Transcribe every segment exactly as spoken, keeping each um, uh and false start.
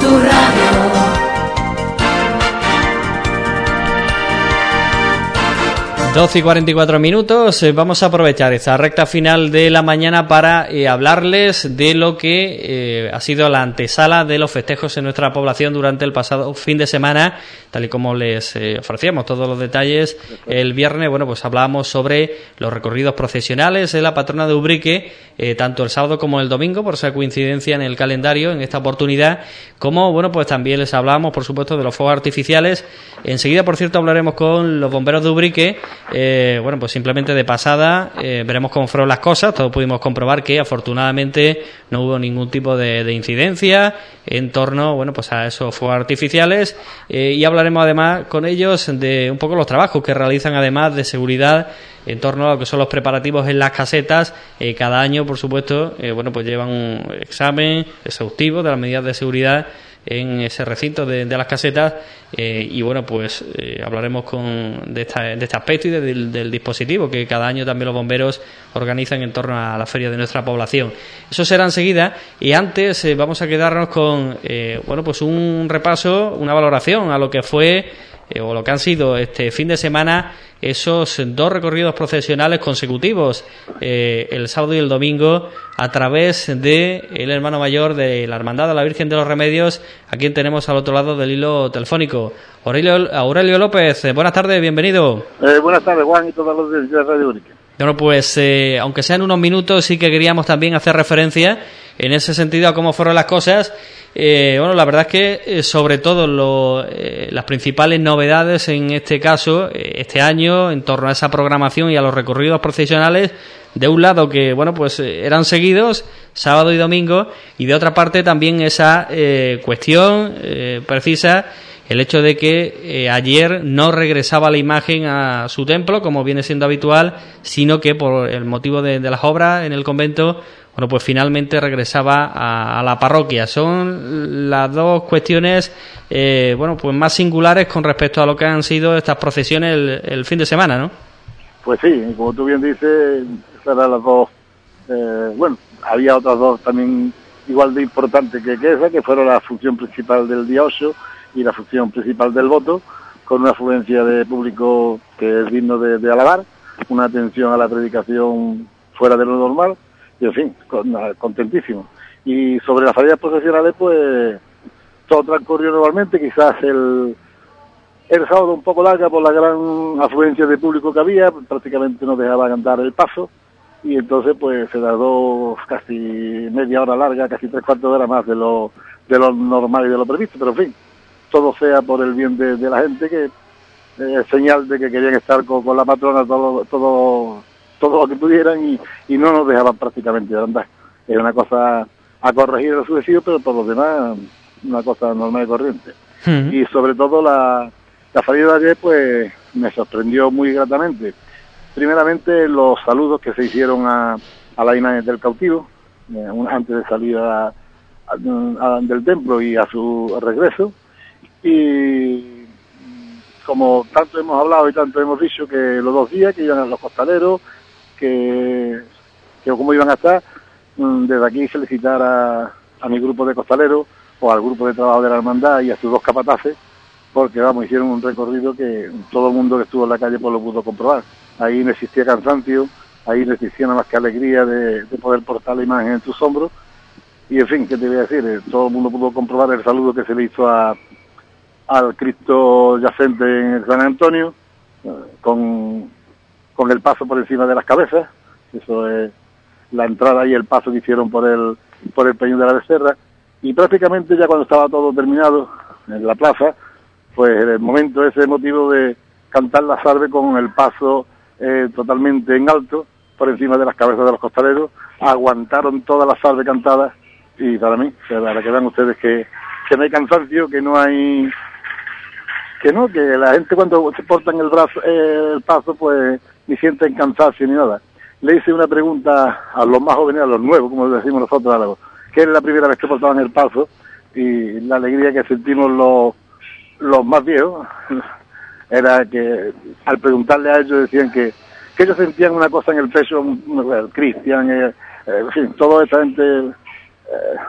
Su Radio. doce y cuarenta y cuatro minutos, eh, vamos a aprovechar esta recta final de la mañana para eh, hablarles de lo que eh, ha sido la antesala de los festejos en nuestra población durante el pasado fin de semana, tal y como les eh, ofrecíamos todos los detalles el viernes. Bueno, pues hablábamos sobre los recorridos procesionales de la patrona de Ubrique, eh, tanto el sábado como el domingo, por esa coincidencia en el calendario en esta oportunidad, como, bueno, pues también les hablábamos, por supuesto, de los fuegos artificiales. Enseguida, por cierto, hablaremos con los bomberos de Ubrique. Eh, bueno, pues simplemente de pasada eh, veremos cómo fueron las cosas. Todos pudimos comprobar que afortunadamente no hubo ningún tipo de, de incidencia en torno, bueno, pues a esos fuegos artificiales, eh, y hablaremos además con ellos de un poco los trabajos que realizan, además de seguridad, en torno a lo que son los preparativos en las casetas. Eh, cada año, por supuesto, eh, bueno, pues llevan un examen exhaustivo de las medidas de seguridad en ese recinto de, de las casetas, eh, y bueno, pues eh, hablaremos con de, esta, de este aspecto y de, del, del dispositivo que cada año también los bomberos organizan en torno a la feria de nuestra población. Eso será enseguida, y antes eh, vamos a quedarnos con eh, bueno, pues un repaso, una valoración a lo que fue eh, o lo que han sido este fin de semana esos dos recorridos procesionales consecutivos, eh, el sábado y el domingo, a través de el hermano mayor de la Hermandad de la Virgen de los Remedios, a quien tenemos al otro lado del hilo telefónico. Aurelio, Aurelio López, eh, buenas tardes, bienvenido. Eh, buenas tardes, Juan, y todos los de Radio Única. Bueno, pues eh, aunque sean unos minutos, sí que queríamos también hacer referencia en ese sentido a cómo fueron las cosas. Eh, bueno, la verdad es que eh, sobre todo lo, eh, las principales novedades en este caso, eh, este año, en torno a esa programación y a los recorridos procesionales, de un lado que, bueno, pues eh, eran seguidos, sábado y domingo, y de otra parte también esa eh, cuestión eh, precisa, el hecho de que eh, ayer no regresaba la imagen a su templo, como viene siendo habitual, sino que por el motivo de, de las obras en el convento, bueno, pues finalmente regresaba a, a la parroquia. Son las dos cuestiones, eh, bueno, pues más singulares con respecto a lo que han sido estas procesiones el, el fin de semana, ¿no? Pues sí, como tú bien dices, esas eran las dos. Eh, bueno, había otras dos también igual de importantes que, que esa, que fueron la función principal del día ocho y la función principal del voto, con una afluencia de público que es digno de, de alabar, una atención a la predicación fuera de lo normal, y en fin, con, contentísimo. Y sobre las salidas procesionales, pues todo transcurrió normalmente, quizás el, el sábado un poco larga por la gran afluencia de público que había, prácticamente no dejaban andar el paso, y entonces pues se tardó casi media hora larga, casi tres cuartos de hora más de lo, de lo normal y de lo previsto, pero en fin, todo sea por el bien de, de la gente, que es eh, señal de que querían estar con, con la patrona todo, todo, todo lo que pudieran, y, y no nos dejaban prácticamente de andar. Es una cosa a corregir en lo sucesivo, pero por lo demás una cosa normal y corriente. Uh-huh. Y sobre todo la, la salida de ayer pues me sorprendió muy gratamente. Primeramente los saludos que se hicieron a, a la imagen del cautivo, eh, antes de salir a, a, a, del templo y a su regreso. Y como tanto hemos hablado y tanto hemos dicho, que los dos días que iban a los costaleros, que, que cómo iban a estar, desde aquí felicitar a, a mi grupo de costaleros o al grupo de trabajo de la hermandad y a sus dos capataces, porque vamos, hicieron un recorrido que todo el mundo que estuvo en la calle pues lo pudo comprobar. Ahí no existía cansancio, ahí no existía nada más que alegría de, de poder portar la imagen en tus hombros. Y en fin, ¿qué te voy a decir? Todo el mundo pudo comprobar el saludo que se le hizo a al Cristo yacente en el San Antonio, con, con el paso por encima de las cabezas. Eso es la entrada y el paso que hicieron por el por el Peñón de la Becerra, y prácticamente ya cuando estaba todo terminado en la plaza, pues en el momento ese emotivo de cantar la salve con el paso eh, totalmente en alto por encima de las cabezas de los costaleros, aguantaron toda la salve cantada, y para mí, para que vean ustedes que, que no hay cansancio, que no hay que no, que la gente cuando se porta en el brazo, eh, el paso, pues ni sienten cansancio ni nada. Le hice una pregunta a los más jóvenes, a los nuevos, como decimos nosotros álagos, que era la primera vez que portaban el paso, y la alegría que sentimos los, los más viejos, era que al preguntarle a ellos decían que, que ellos sentían una cosa en el pecho, el Cristian, eh, eh, en fin, toda esta gente, eh,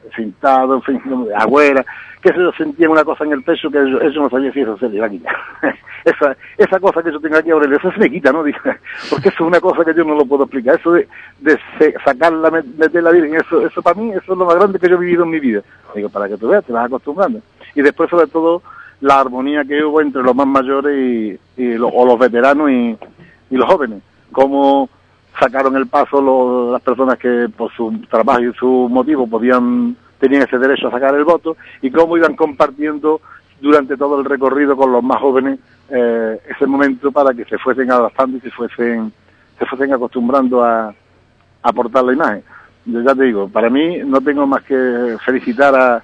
sentado, en fin, agüera, que se sentían una cosa en el pecho que yo, yo no sabía si eso se le iba a quitar. esa, esa cosa que yo tengo aquí, Aurelio, eso se me quita, ¿no? Porque eso es una cosa que yo no lo puedo explicar. Eso de, de sacarla, meter la Virgen, eso, eso para mí, eso es lo más grande que yo he vivido en mi vida. Digo, para que tú veas, te vas acostumbrando. Y después, sobre todo, la armonía que hubo entre los más mayores y, y lo, o los veteranos y, y los jóvenes. Cómo sacaron el paso los, las personas que por su trabajo y su motivo podían tenían ese derecho a sacar el voto, y cómo iban compartiendo durante todo el recorrido con los más jóvenes eh, ese momento para que se fuesen adaptando y se fuesen se fuesen acostumbrando a, a aportar la imagen. Yo ya te digo, para mí no tengo más que felicitar a,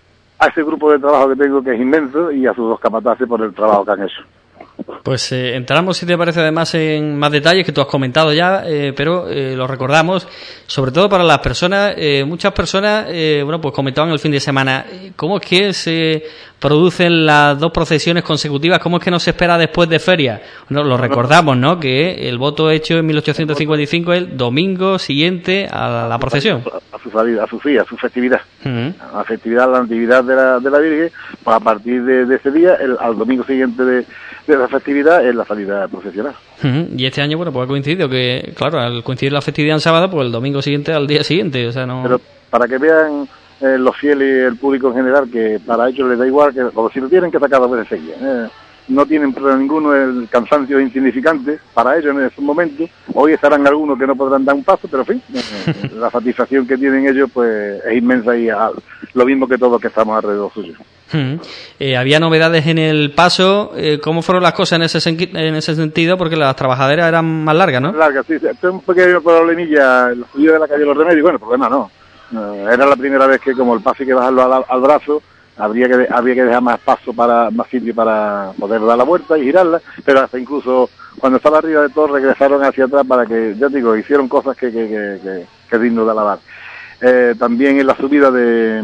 a ese grupo de trabajo que tengo, que es inmenso, y a sus dos capataces por el trabajo que han hecho. Pues eh, entramos, si te parece, además en más detalles que tú has comentado ya, eh, pero eh, lo recordamos, sobre todo para las personas, eh, muchas personas, eh, bueno, pues comentaban el fin de semana, ¿cómo es que se producen las dos procesiones consecutivas? ¿Cómo es que no se espera después de feria? Bueno, lo recordamos, ¿no?, que el voto hecho en mil ochocientos cincuenta y cinco es el domingo siguiente a la procesión. A su salida, a su día, a su festividad. Uh-huh. A la festividad, la natividad de la, de la Virgen, pues a partir de, de ese día, el, al domingo siguiente de, de la festividad, es la salida procesional. Uh-huh. Y este año, bueno, pues ha coincidido que, claro, al coincidir la festividad en sábado, pues el domingo siguiente al día siguiente, o sea, no... Pero para que vean eh, los fieles y el público en general, que para ellos les da igual, que como si lo tienen que sacar dos veces seguidas. Eh, no tienen problema ninguno, el cansancio es insignificante para ellos en esos momentos. Hoy estarán algunos que no podrán dar un paso, pero en fin, eh, la satisfacción que tienen ellos pues es inmensa, y a, lo mismo que todos que estamos alrededor suyo. Uh-huh. Eh, había novedades en el paso. Eh, ¿Cómo fueron las cosas en ese, sen- en ese sentido? Porque las trabajaderas eran más largas, ¿no? Largas, sí. Esto es un pequeño problemilla en la subida de la calle Los Remedios. Bueno, problema no. Uh, era la primera vez que, como el paso hay que bajarlo al, al brazo, habría que había que dejar más paso para más sitio para poder dar la vuelta y girarla, pero hasta incluso cuando estaba arriba de todo regresaron hacia atrás para que, ya digo, hicieron cosas que que, que, que, que es digno de alabar. Eh, también en la subida de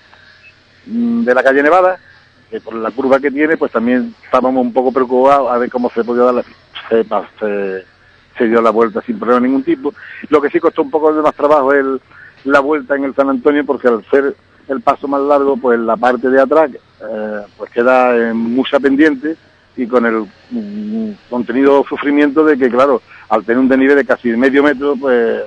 de la calle Nevada, que por la curva que tiene, pues también estábamos un poco preocupados a ver cómo se podía dar la, se, se, se dio la vuelta sin problema de ningún tipo. Lo que sí costó un poco de más trabajo es el, la vuelta en el San Antonio, porque al ser el paso más largo, pues la parte de atrás eh, pues queda en mucha pendiente, y con el mm, contenido sufrimiento de que, claro, al tener un desnivel de casi medio metro, pues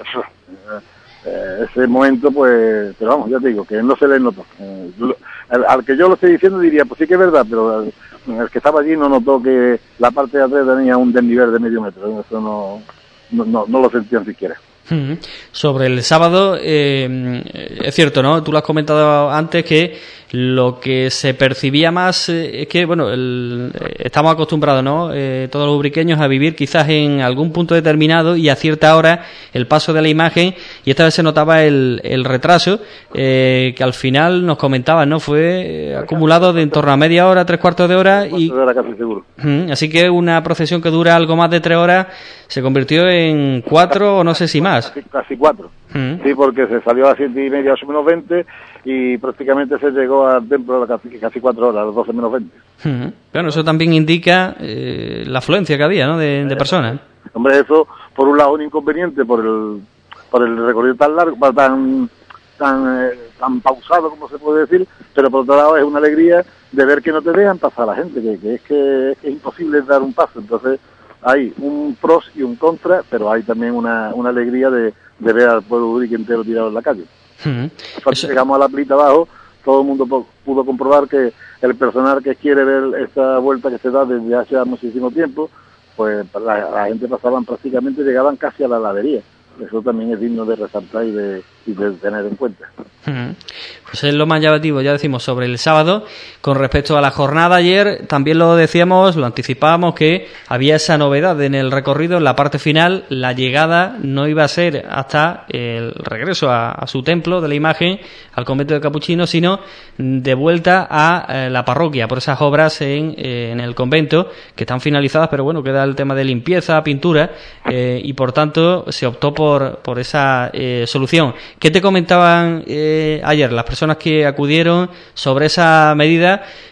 eh, ese momento, pues, pero vamos, ya te digo, que no se le notó. Eh, al, al que yo lo estoy diciendo diría, pues sí que es verdad, pero el, el que estaba allí no notó que la parte de atrás tenía un desnivel de medio metro. Eso no, no, no, no lo sentían siquiera. Uh-huh. Sobre el sábado, eh, es cierto, ¿no? Tú lo has comentado antes, que lo que se percibía más eh, es que, bueno, el, eh, estamos acostumbrados, ¿no? Eh, todos los ubriqueños a vivir quizás en algún punto determinado y a cierta hora el paso de la imagen, y esta vez se notaba el, el retraso, eh, que al final nos comentaban, ¿no? Fue eh, acumulado de en torno a media hora, tres cuartos de hora, y de hora casi seguro. Uh-huh. Así que una procesión que dura algo más de tres horas se convirtió en cuatro o no sé si más. Casi, casi cuatro. Uh-huh. Sí, porque se salió a las siete y media, ocho menos veinte, y prácticamente se llegó al templo a casi, casi cuatro horas, a las doce menos veinte. Uh-huh. Bueno, eso también indica eh, la afluencia que había, ¿no?, de, de personas. Hombre, eso, por un lado, un inconveniente por el por el recorrido tan largo, tan tan eh, tan pausado, como se puede decir, pero por otro lado es una alegría de ver que no te dejan pasar a la gente, que, que es que es imposible dar un paso. Entonces hay un pros y un contra, pero hay también una, una alegría de, de ver al pueblo urique entero tirado en la calle. Uh-huh. Cuando Eso... llegamos a la plita abajo, todo el mundo po- pudo comprobar que el personal que quiere ver esta vuelta que se da desde hace muchísimo tiempo, pues la, la gente pasaban prácticamente, llegaban casi a la heladería. Eso también es digno de resaltar y de, y de tener en cuenta. Uh-huh. Pues es lo más llamativo, ya decimos, sobre el sábado. Con respecto a la jornada ayer, también lo decíamos, lo anticipábamos, que había esa novedad en el recorrido, en la parte final. La llegada no iba a ser hasta el regreso a, a su templo de la imagen, al convento de Capuchinos, sino de vuelta a eh, la parroquia, por esas obras en, eh, en el convento, que están finalizadas, pero bueno, queda el tema de limpieza, pintura, eh, y por tanto se optó por por, por esa eh, solución. ¿Qué te comentaban eh, ayer las personas que acudieron sobre esa medida,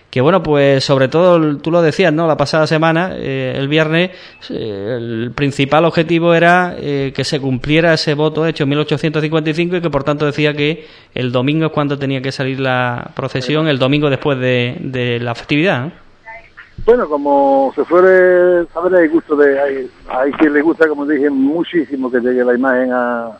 que bueno, pues sobre todo, tú lo decías, ¿no? La pasada semana, eh, el viernes, eh, el principal objetivo era eh, que se cumpliera ese voto hecho en mil ochocientos cincuenta y cinco y que por tanto decía que el domingo es cuando tenía que salir la procesión, el domingo después de, de la festividad, ¿no? Bueno, como se suele saber, hay gusto de, hay, hay quien le gusta, como dije, muchísimo que llegue la imagen a,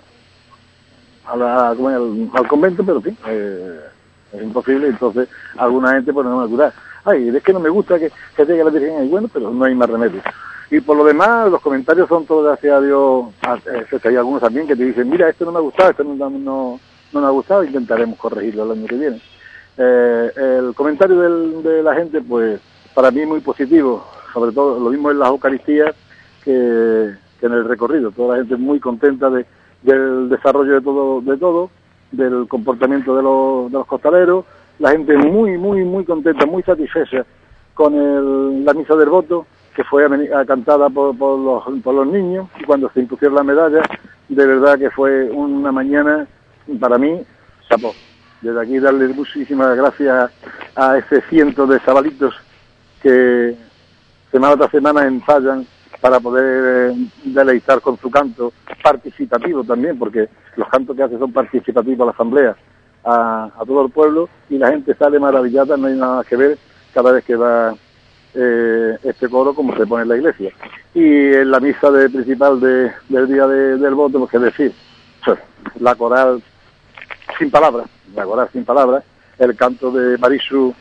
a la, como al, al convento, pero sí, eh, es imposible, entonces alguna gente pues no me va a ay, es que no me gusta que, que llegue la Virgen ahí, bueno, pero no hay más remedio. Y por lo demás, los comentarios son todos, gracias a Dios, hay algunos también que te dicen, mira, esto no me ha gustado, esto no, no, no, no me ha gustado, intentaremos corregirlo el año que viene. Eh, el comentario del, de la gente, pues, para mí muy positivo, sobre todo lo mismo en las Eucaristías que, que en el recorrido, toda la gente muy contenta de, del desarrollo de todo, de todo, del comportamiento de los, de los costaleros, la gente muy, muy, muy contenta, muy satisfecha con el, la misa del voto, que fue a, a cantada por, por, los, por los niños, y cuando se impusieron la medalla, de verdad que fue una mañana, para mí, chapó. Desde aquí darle muchísimas gracias a ese ciento de chavalitos que semana tras semana ensayan para poder eh, deleitar con su canto participativo también, porque los cantos que hace son participativos a la asamblea, a, a todo el pueblo, y la gente sale maravillada, no hay nada que ver cada vez que va eh, este coro como se pone en la iglesia. Y en la misa de, principal de, del día de, del voto, pues qué decir, la coral sin palabras, la coral sin palabras, el canto de Marichu,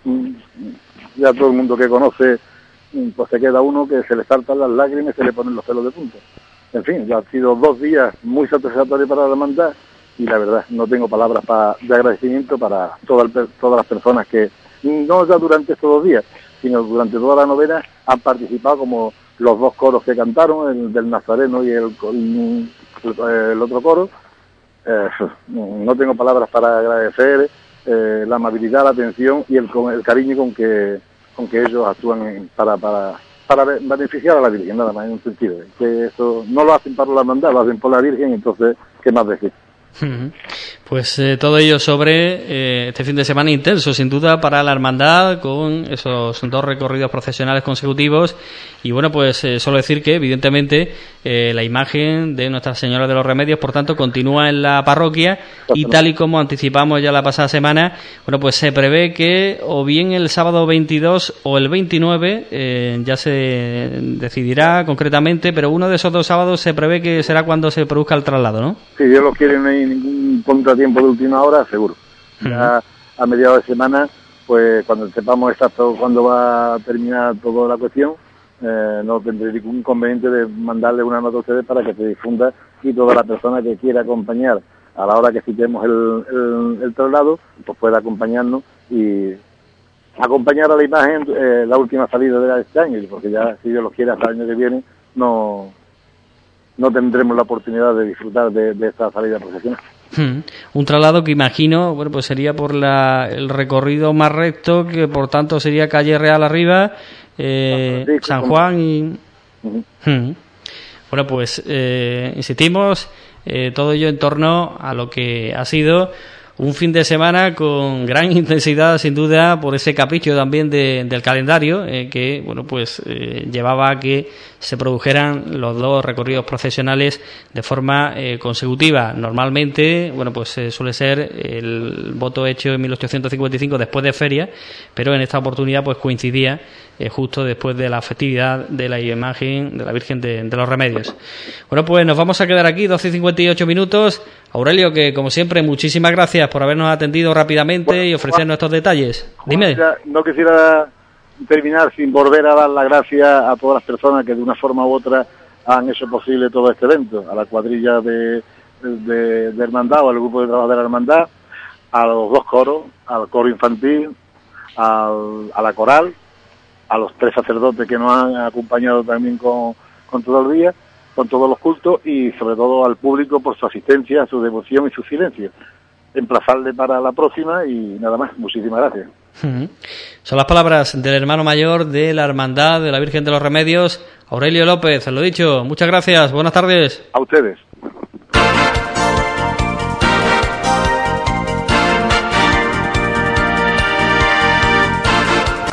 ya todo el mundo que conoce, pues se queda uno que se le saltan las lágrimas y se le ponen los pelos de punta. En fin, ya han sido dos días muy satisfactorios para la hermandad y la verdad no tengo palabras para, de agradecimiento para todas, todas las personas que, no ya durante estos dos días, sino durante toda la novena, han participado, como los dos coros que cantaron, el del Nazareno y el, el, el otro coro. Eh, no tengo palabras para agradecer eh, la amabilidad, la atención y el, el cariño con que con que ellos actúan en, para, para, para beneficiar a la Virgen, nada más en un sentido. Que eso no lo hacen para la hermandad, lo hacen por la Virgen, entonces, ¿qué más decir? Pues eh, todo ello sobre eh, este fin de semana intenso, sin duda, para la hermandad, con esos dos recorridos procesionales consecutivos. Y bueno, pues eh, solo decir que, evidentemente, eh, la imagen de Nuestra Señora de los Remedios, por tanto, continúa en la parroquia. Y tal y como anticipamos ya la pasada semana, bueno, pues se prevé que o bien el sábado veintidós o el veintinueve, eh, ya se decidirá concretamente, pero uno de esos dos sábados se prevé que será cuando se produzca el traslado, ¿no? Si Dios lo quiere, no hay ningún contratiempo de última hora, seguro. Ya uh-huh. A mediados de semana, pues cuando sepamos exacto cuándo va a terminar toda la cuestión, eh, no tendré ningún inconveniente de mandarle una nota a ustedes para que se difunda y toda la persona que quiera acompañar a la hora que citemos el, el, el traslado, pues pueda acompañarnos y acompañar a la imagen eh, la última salida de este año, porque ya, si Dios lo quiere, hasta el año que viene no no tendremos la oportunidad de disfrutar de, de esta salida profesional. Hmm. Un traslado que imagino, bueno, pues sería por la, el recorrido más recto, que por tanto sería Calle Real arriba, eh, sí, San Juan y... Uh-huh. Hmm. Bueno, pues eh, insistimos, eh, todo ello en torno a lo que ha sido un fin de semana con gran intensidad, sin duda, por ese capricho también de, del calendario, eh, que bueno, pues eh, llevaba a que se produjeran los dos recorridos procesionales de forma eh, consecutiva. Normalmente, bueno, pues eh, suele ser el voto hecho en mil ochocientos cincuenta y cinco después de feria, pero en esta oportunidad pues coincidía eh, justo después de la festividad de la imagen de la Virgen de, de los Remedios. Bueno, pues nos vamos a quedar aquí, doce y cincuenta y ocho minutos. Aurelio, que como siempre, muchísimas gracias por habernos atendido rápidamente bueno, y ofrecernos estos detalles. Dime. No quisiera terminar sin volver a dar las gracias a todas las personas que de una forma u otra han hecho posible todo este evento, a la cuadrilla de, de, de hermandad o al grupo de trabajo de la hermandad, a los dos coros, al coro infantil, al, a la coral, a los tres sacerdotes que nos han acompañado también con, con todo el día, con todos los cultos y sobre todo al público por su asistencia, su devoción y su silencio. Emplazarle para la próxima y nada más. Muchísimas gracias. Uh-huh. Son las palabras del hermano mayor de la Hermandad de la Virgen de los Remedios, Aurelio López. Lo dicho, muchas gracias. Buenas tardes. A ustedes.